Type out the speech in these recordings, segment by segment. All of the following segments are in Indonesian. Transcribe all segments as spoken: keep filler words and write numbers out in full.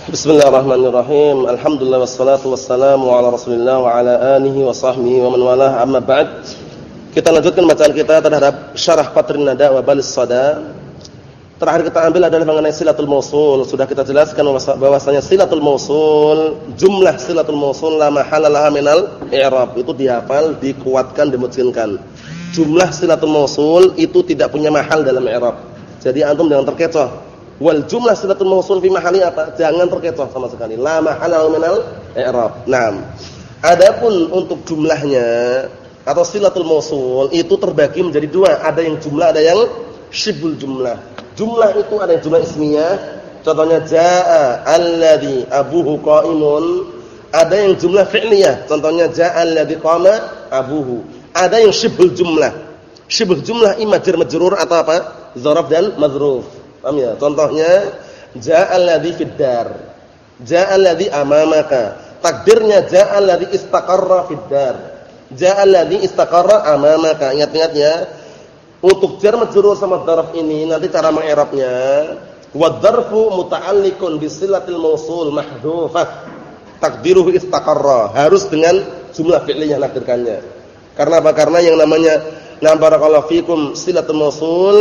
Bismillahirrahmanirrahim. Alhamdulillah wassalatu wassalamu ala Rasulillah wa ala alihi wa sahbihi wa man walah. Amma ba'd. Kita lanjutkan bacaan kita terhadap Syarah Qatrin Nada wa Balis Sada. Terakhir kita ambil adalah mengenai silatul mausul. Sudah kita jelaskan bahwasanya silatul mausul, jumlah silatul mausul la mahala laha minal i'rab. Itu dihafal, dikuatkan, dimutkinkan. Jumlah silatul mausul itu tidak punya mahal dalam i'rab. Jadi antum jangan terkecoh. Wal jumlah silatul mausul fi mahali apa? Jangan terkecoh sama sekali. La mahala minal i'rab. Naam. Adapun untuk jumlahnya atau silatul mausul itu terbagi menjadi dua. Ada yang jumlah, ada yang syibul jumlah. Jumlah itu ada yang jumlah ismiyah. Contohnya jaa alladzi abuhu qaimun. Ada yang jumlah fi'liyah. Contohnya jaa alladzi qama abuhu. Ada yang syibul jumlah. Syibul jumlah imma jar majrur atau apa? Dzaraf dan madzruf. Paham ya? Contohnya ja'al ladzi fid dar. Ja'al ladzi amamaka. Takdirnya ja'al ladzi istaqarra fid dar. Ja'al ladzi istaqarra amamaka. Ingat-ingat ya. Untuk jar majrur sama dzaraf ini nanti cara mengi'rabnya wa dzarfu muta'alliqun bi silatil mausul mahdhufah. Takdiruhu istaqarra. Harus dengan jumlah fi'liyah nakdirkannya. Karena apa? Karena yang namanya na barakallahu fikum silatul mausul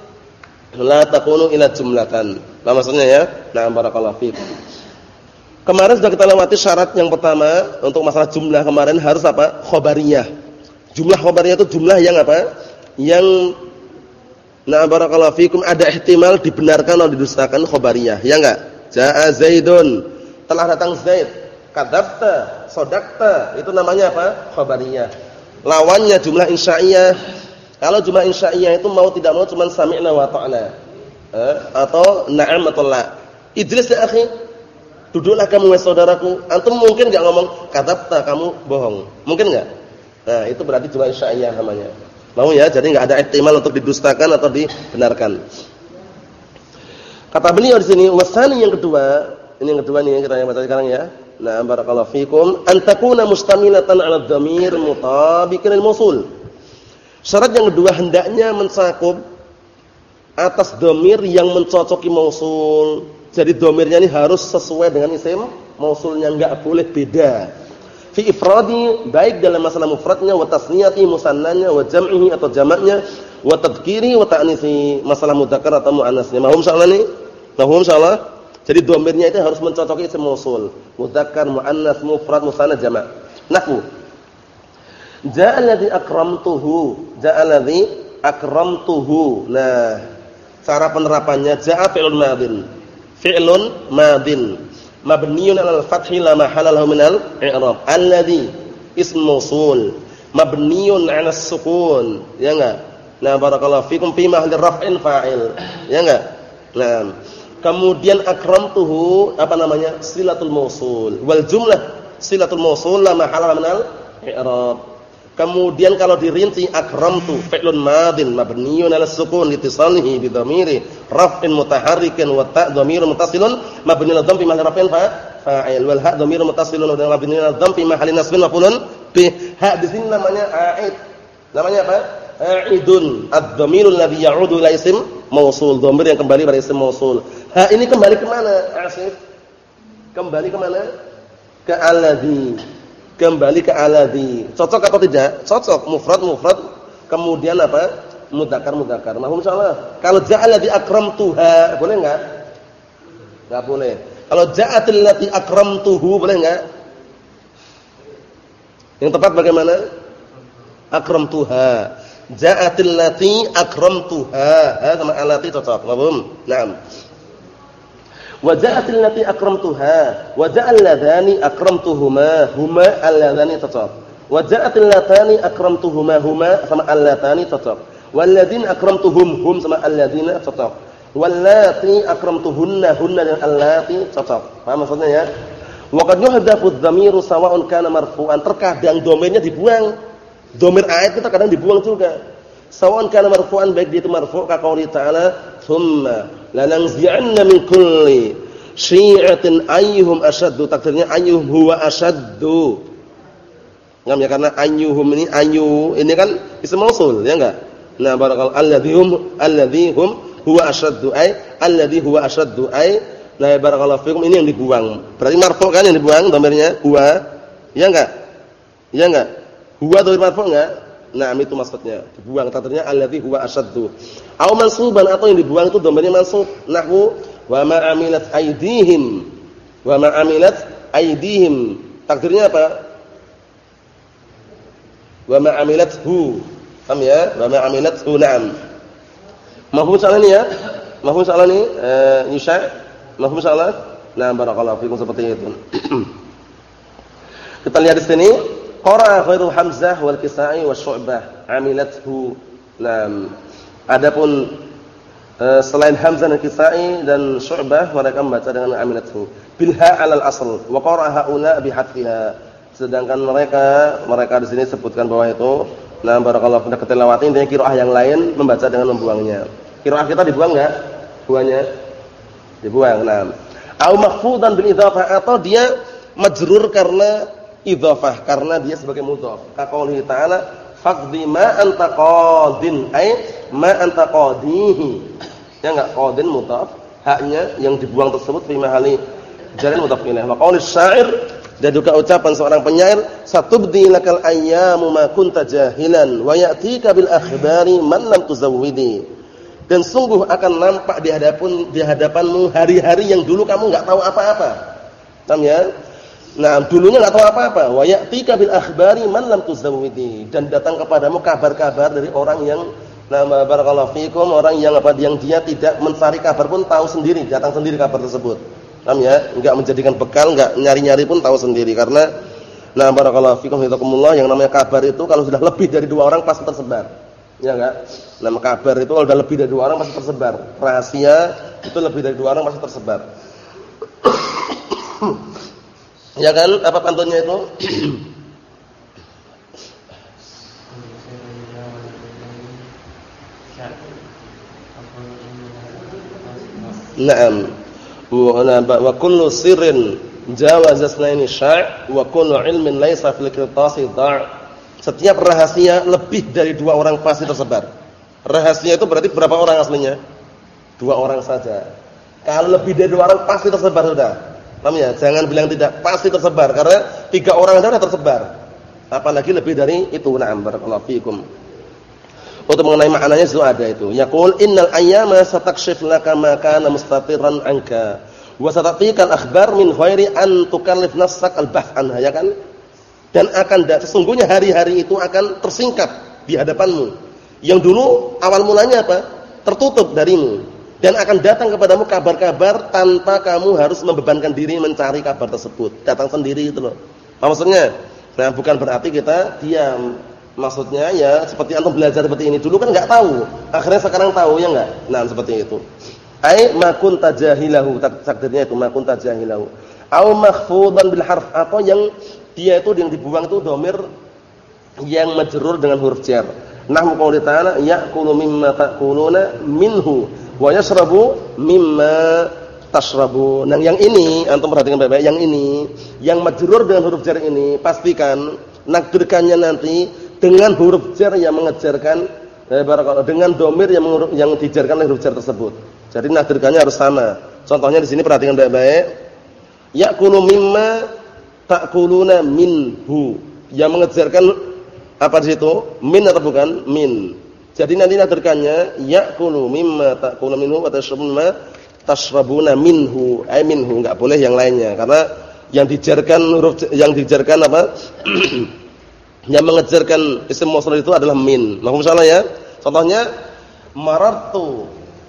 la takunu ila jumlatan. Nah maksudnya ya. Nah barakallahu fiik. Kemarin sudah kita lewati syarat yang pertama untuk masalah jumlah kemarin harus apa? Khobariyah. Jumlah khobariyah itu jumlah yang apa? Yang nah barakallahu fiikum ada ihtimal dibenarkan atau didustakan khobariyah. Ya enggak? Jaa Zaidun. Telah datang Zaid. Kadzabta, shadaqta. Itu namanya apa? Khobariyah. Lawannya jumlah insya'iyah. Kalau jumlah insya'iyah itu mau tidak mau cuma sami'na wa ta'na. Eh, atau na'am atau la. Idris ya akhi, duduklah kamu wahai saudaraku. Antum mungkin enggak ngomong kadzabta, kamu bohong. Mungkin enggak? Nah, itu berarti jumlah insya'iyah namanya. Mau ya? Jadi enggak ada ihtimal untuk didustakan atau dibenarkan. Kata beliau di sini, wasani yang kedua, ini yang kedua nih kita yang baca sekarang ya. Nah, barakallahu fikum, an takuna mustamilatan 'ala dhamir mutabiqan lil mausul. Syarat yang kedua hendaknya mencakup atas domir yang mencocoki mausul. Jadi domirnya ini harus sesuai dengan isim mausulnya, enggak boleh beda. Fi ifradi baik dalam masalah mufradnya wa tasniyati musannanya wa jam'ihi atau jamaknya wa tadhkiri wa ta'nisi masalah mudzakkar atau muannasnya. Mahum insyaallah nih? Mahum insyaallah. Jadi domirnya itu harus mencocoki isim mausul. Mudzakkar, muannas, mufrad, musanna, jamak. Nahwu ja'al ladzi akramtuhu, ja'al ladzi akramtuhu. Nah, cara penerapannya ja'a fi'lun madin. Fi'lun madin. Mabniun 'alal fathi la mahalla lahu minal i'rab. Alladzi ism mausul. Mabniun 'alas sukun. Ya enggak? Nah, barakallahu fikum fi mahalli raf'in fa'il. Ya enggak? Nah, kemudian akramtuhu apa namanya? Silatul mausul. Wal jumlah silatul mausul la mahalla minal i'rab. Kemudian kalau dirinci akramtu fi'lun madin mabniun 'ala sukun litisalihi bi dhamiri raf'in mutaharrikin wa ta' dhamirun muttasilun mabniun 'ala dhammi mahalli raf'in fa'il wal ha' dhamirun muttasilun wa mabniun 'ala dhammi mahalli nasbin maf'ulun bi. Ha di sini namanya a'id. Namanya apa? A'idun. Ad-dhamirul ladzi ya'udu ila isim mausul. Dhamir yang kembali pada isim mausul. Ha ini kembali ke mana? Asif. Kembali ke mana? Ke alladzi. Kembali ke aladzi. Cocok atau tidak? Cocok. Mufrad mufrad. Kemudian apa? Mudzakkar mudzakkar. Mahum insyaallah. Kalau ja'al ladzi akramtuha, boleh enggak? Enggak boleh. Kalau ja'atil ladzi akramtuhu, boleh enggak? Yang tepat bagaimana? Akramtuha. Ja'atil ladzi akramtuha. Ha sama alati cocok. Mahum? Naam. Wa ja'atil lati akramtuha wa ja'al ladhani akramtuhuma huma alladhani cocok. Wa ja'atil latani akramtuhuma huma sama allatani cocok. Wal ladzina akramtuhum hum sama alladzina cocok. Wal lati akramtuhunna hunna dan allati cocok. Paham maksudnya ya? Wa qad yuhdafu adh-dhamiru sawa'un kana marfu'an. Terkadang domirnya dibuang. Domir a'id itu kadang dibuang juga. Sawa'un kana marfu'an baik dia itu marfu' ka qouli ta'ala thumma lananzi'anna min kulli syi'atin ayyuhum asyaddu. Takdirnya ayyuhum huwa asyaddu. Ngam ya, karena ayyuhum ini ayu ini kan isim mausul ya enggak? Nah, barakallahu alladhihum alladhihum huwa asyaddu ay alladhi huwa asyaddu ay Nah, barakallahu fikum ini yang dibuang. Berarti marfu' kan yang dibuang dhamirnya huwa. Iya enggak? Iya enggak? Huwa dhamir marfu' enggak? Nah, itu maksudnya. Dibuang takdirnya alladzi huwa asyaddu. Au mansuban atau yang dibuang itu dhamirnya mansub. Nahwu wa ma amilat aydihim. Wa ma amilat aydihim. Takdirnya apa? Wa ma amilathu. Paham ya? Wa ma amilathu na'am. Mafhum soal ini ya? Mafhum soal ini eh Yusha? Mafhum soal? Nah, barakallahu fikum seperti itu. Kita lihat di sini, qara'a ghairu Hamzah wal Kisa'i wa Syu'bah amilathu. Nah, adapun eh, selain Hamzah dan Kisa'i dan Syu'bah mereka membaca dengan amilathu bil ha' 'alal asl wa qara'a haula bi hadfiha. Sedangkan mereka mereka di sini sebutkan bahwa itu nah barakallahu fikum kita lewati intinya qiraah yang lain membaca dengan membuangnya. Qiraah kita dibuang enggak? Buangnya dibuang. Nah, au mahfudan bil idhafah atau dia majrur karena idhafah karena dia sebagai mudhaf. Kaqoulihi ta'ala faqdi ma anta qadin ay ma anta qadihi. Ya enggak qadin mudhaf, haknya yang dibuang tersebut fi mahali jarin mudhaf ilaih. Wa qaulus syair dan juga ucapan seorang penyair satubdi lakal ayyamu ma kunta jahilan wa ya'tika bil akhbari man lam tuzawwidi. Dan sungguh akan nampak di hadapan di hadapanmu hari-hari yang dulu kamu enggak tahu apa-apa. Paham ya? Nah, dulunya enggak tahu apa-apa. Wa ya'tika bil akhbari man lam tuzawwidi. Dan datang kepadamu kabar-kabar dari orang yang nama barakallahu fikum, orang yang apa yang dia tidak mencari kabar pun tahu sendiri, datang sendiri kabar tersebut. Paham ya? Enggak menjadikan bekal, enggak nyari-nyari pun tahu sendiri karena nah barakallahu fikum hidakumullah yang namanya kabar itu kalau sudah lebih dari dua orang pasti tersebar. Ya enggak? Nama kabar itu kalau sudah lebih dari dua orang pasti tersebar. Rahasia itu lebih dari dua orang pasti tersebar. Ya kan? Apa pantunnya itu? Naam. Wa kullu sirrin jawaza isnaini sya' wa kullu ilmin laysa fil qirtasi dha'. Setiap rahasia lebih dari dua orang pasti tersebar. Rahasia itu berarti berapa orang aslinya? Dua orang saja. Kalau lebih dari dua orang pasti tersebar sudah. Paham ya? Jangan bilang tidak, pasti tersebar karena tiga orang sudah tersebar. Apalagi lebih dari itu. Na'am barakallahu fikum. Untuk mengenai maknanya itu ada itu. Yaqul innal ayyama satakshif laka ma kana mustatirran anka wa satatikal akhbar min ghairi an tukallif nafsak al-bahth anha, ya kan? Dan akan sesungguhnya hari-hari itu akan tersingkap di hadapanmu. Yang dulu awal mulanya apa? Tertutup darimu. Dan akan datang kepadamu kabar-kabar tanpa kamu harus membebankan diri mencari kabar tersebut. Datang sendiri itu loh. Apa maksudnya? Nah, bukan berarti kita diam. Maksudnya ya seperti antum belajar seperti ini. Dulu kan enggak tahu. Akhirnya sekarang tahu, ya enggak? Nah, seperti itu. Ai ma kunta jahilahu, takdirnya itu ma kunta jahilahu. Au makhfudan bil harf atau yang dia itu yang dibuang itu dhamir yang majrur dengan huruf jar. Nahmu qouli ta'ala ya'kulu mimma ta'kuluna minhu wa yashrabu mimma tashrabu. Nah, yang ini antum perhatikan baik-baik, yang ini yang majrur dengan huruf jar ini pastikan nakdirkannya nanti dengan huruf jar yang mengejarkan eh, barakallahu dengan dhamir yang yang dijarkan oleh huruf jar tersebut. Jadi nakdirkannya harus sama. Contohnya di sini perhatikan baik-baik. Ya'kulu mimma ta'kuluna minhu. Yang mengejarkan apa di situ? Min atau bukan? Min. Jadi nanti nakdirkannya ya'kulu mimma ta'kuluna minhu wa tashrabuna mimma tashrabuna minhu. Ai minhu, enggak boleh yang lainnya karena yang dijarkan huruf yang dijarkan apa? Yang mengejarkan isim mausul itu adalah min. Mahfum salah ya? Contohnya marartu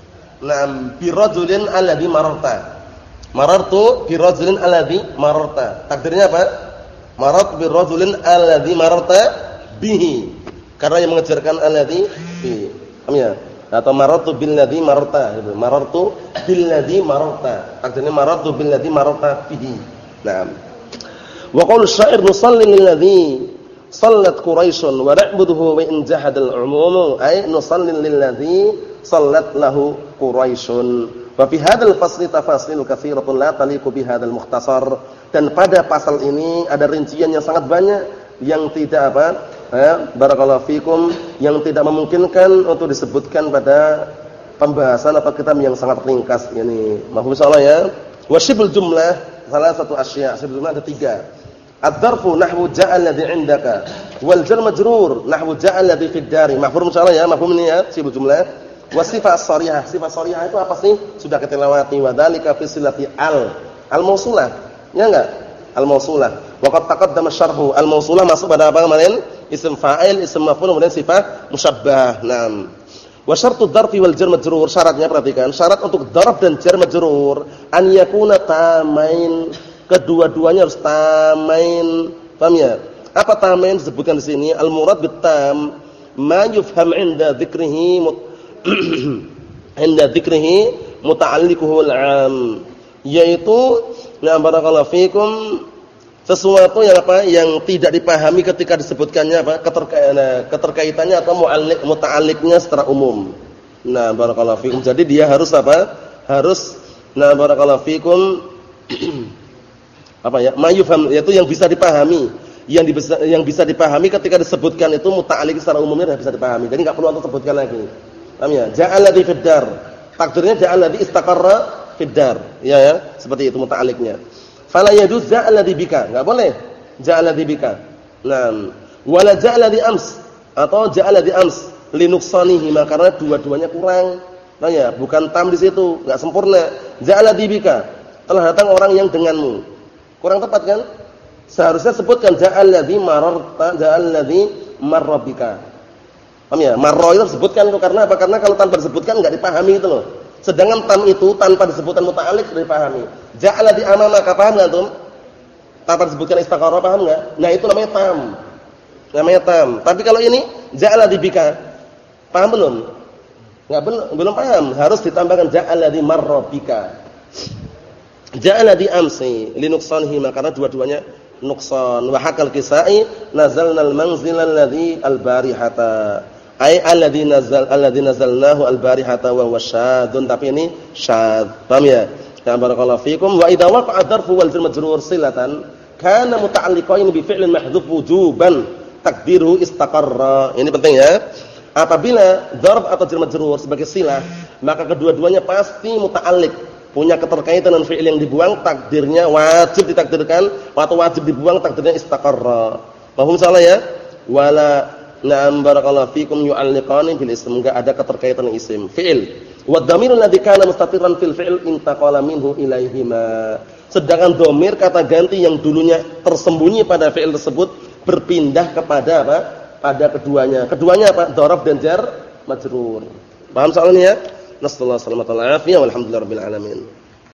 nam bi rajulin alladhi mararta. Marartu bi rajulin alladhi mararta. Takdirnya apa? Marat bi rajulin alladhi mararta bihi. Karena yang mengejarkan alladhi bi. Paham ya? Atau marartu bil ladzi mararta gitu. Marartu bil ladzi mararta. Takdirnya marartu bil ladzi mararta bihi. Naam. Wa qaul syair nusalli lil ladzi sallat quraisyun wa na'buduhu wa in jahadal umumu ay nusalli lil ladzi sallat lahu quraisyun. Wa fi hadzal fasli tafasil katsiratun la taliqu bi hadzal mukhtasar. Dan pada pasal ini ada rincian yang sangat banyak yang tidak apa? Eh, barakallahu fikum yang tidak memungkinkan untuk disebutkan pada pembahasan atau kitab yang sangat ringkas ini. Mahfuz insyaallah ya. Wa syibul jumlah salah satu asya, syibul jumlah ada tiga. Ad-darfu nahwu ja'a alladhi 'indaka wal jar majrur nahwu ja'a alladhi fid dari. Mafhum insyaallah ya, mafhum ini ya, syibul jumlah. Wa sifat sharihah, sifat sharihah itu apa sih? Sudah kita lewati. Wa dzalika fi silati al al-mausulah. Ya enggak? Al-mausulah. Wa qad taqaddama syarhu. Al-mausulah masuk pada apa kemarin? Isim fa'il, isim maf'ul, kemudian sifat musyabbah. Naam. Wa syartu dzarfi wal jar majrur, syaratnya perhatikan, syarat untuk dzarf dan jar majrur an yakuna tamain, kedua-duanya harus tamain. Paham ya? Apa tamain disebutkan di sini? Al murad bit tam ma yufham 'inda dzikrihi inda dzikrihi muta'alliquhu al-'am, yaitu na barakallahu fikum sesuatu yang apa? Yang tidak dipahami ketika disebutkannya apa? Keterkaitan, keterkaitannya atau mu'alliq muta'alliqnya secara umum. Nah, barakallahu fikum. Jadi dia harus apa? Harus na barakallahu fikum apa ya? Mayufham, yaitu yang bisa dipahami, yang bisa yang bisa dipahami ketika disebutkan itu muta'alliq secara umumnya sudah bisa dipahami. Jadi enggak perlu untuk sebutkan lagi. Paham ya? Ja'aladzi fid dar. Takdirnya ja'aladzi istaqarra fid dar. Ya ya, seperti itu muta'alliqnya. Fala yajuz ja'aladzi bika, enggak boleh ja'aladzi bika. Naam. Wala ja'aladzi ams atau ja'aladzi ams linuqsanihi, karena dua-duanya kurang. Nah ya, bukan tam di situ, enggak sempurna. Ja'aladzi bika, telah datang orang yang denganmu. Kurang tepat kan? Seharusnya sebutkan ja'aladzi mararta, ja'aladzi marrabika. Paham ya? Marra itu sebutkan itu karena apa? Karena kalau tanpa disebutkan enggak dipahami itu loh. Sedangkan tam itu tanpa disebutkan muta'alliq sudah dipahami. Ja'ala di amamaka, paham enggak antum? Tanpa disebutkan istaqarra, paham enggak? Nah, itu namanya tam. Namanya tam. Tapi kalau ini ja'ala di bika, paham belum? Enggak belum, belum paham. Harus ditambahkan ja'ala di marrabika. Ja'ala di amsi linuqsanhi, karena dua-duanya nuqsan. Wa hakal kisai nazalnal manzilal ladzi al-barihata. Ai alladzi nazal alladzi nazalnahu al-barihata wa huwa syadun, tapi ini syad. Paham ya? Ya barakallahu fikum. Wa idza waqa'a dzarfu wal jar majrur silatan kana muta'alliqain bi fi'lin mahdhuf wujuban takdiruhu istaqarra. Ini penting ya. Apabila dzarf atau jar majrur sebagai silah, maka kedua-duanya pasti muta'alliq, punya keterkaitan dengan fi'il yang dibuang, takdirnya wajib ditakdirkan atau wajib dibuang, takdirnya istaqarra. Paham salah ya? Wala na'am barakallahu fikum yu'alliqani bil ism, enggak ada keterkaitan isim fi'il. Wa dhamirul ladzi kana mustatirran fil fi'il intaqala minhu ilaihima. Sedangkan dhamir kata ganti yang dulunya tersembunyi pada fi'il tersebut berpindah kepada apa? Pada keduanya. Keduanya apa? Dzaraf dan jar majrur. Paham soalnya ya? Nasallahu alaihi wasallam walhamdulillahirabbil alamin.